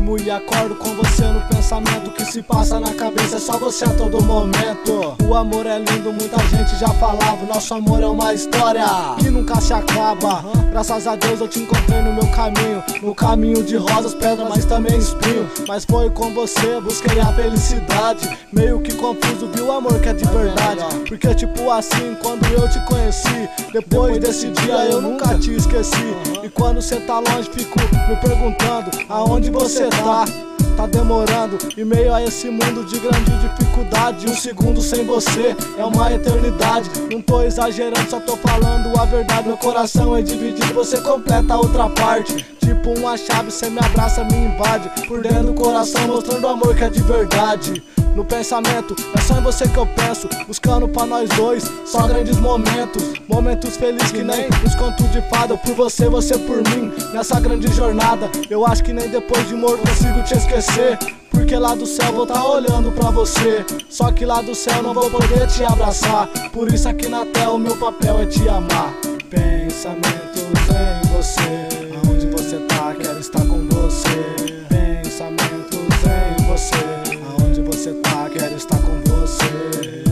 Durmo e acordo com você no pensamento. Que se passa na cabeça é só você a todo momento. O amor é lindo, muita gente já falava. Nosso amor é uma história que nunca se acaba. Graças a Deus eu te encontrei no meu caminho. No caminho de rosas, pedras, mas também espinho. Mas foi com você, busquei a felicidade. Meio que confuso, vi o amor que é de verdade. Porque tipo assim, quando eu te conheci, depois desse dia eu nunca te esqueci. E quando cê tá longe, fico me perguntando aonde você tá. Tá demorando, em meio a esse mundo de grande dificuldade. Um segundo sem você é uma eternidade. Não tô exagerando, só tô falando a verdade. Meu coração é dividido, você completa a outra parte. Tipo uma chave, cê me abraça, me invade. Por dentro do coração, mostrando o amor que é de verdade. No pensamento, é só em você que eu penso. Buscando pra nós dois, só grandes momentos. Momentos felizes que nem os contos de fada. Por você, você por mim, nessa grande jornada. Eu acho que nem depois de morto consigo te esquecer. Porque lá do céu vou tá olhando pra você. Só que lá do céu não vou poder te abraçar. Por isso aqui na terra o meu papel é te amar. Pensamentos em você, aonde você tá, quero estar com você. Pensamentos em você, aonde você tá, quero estar com você.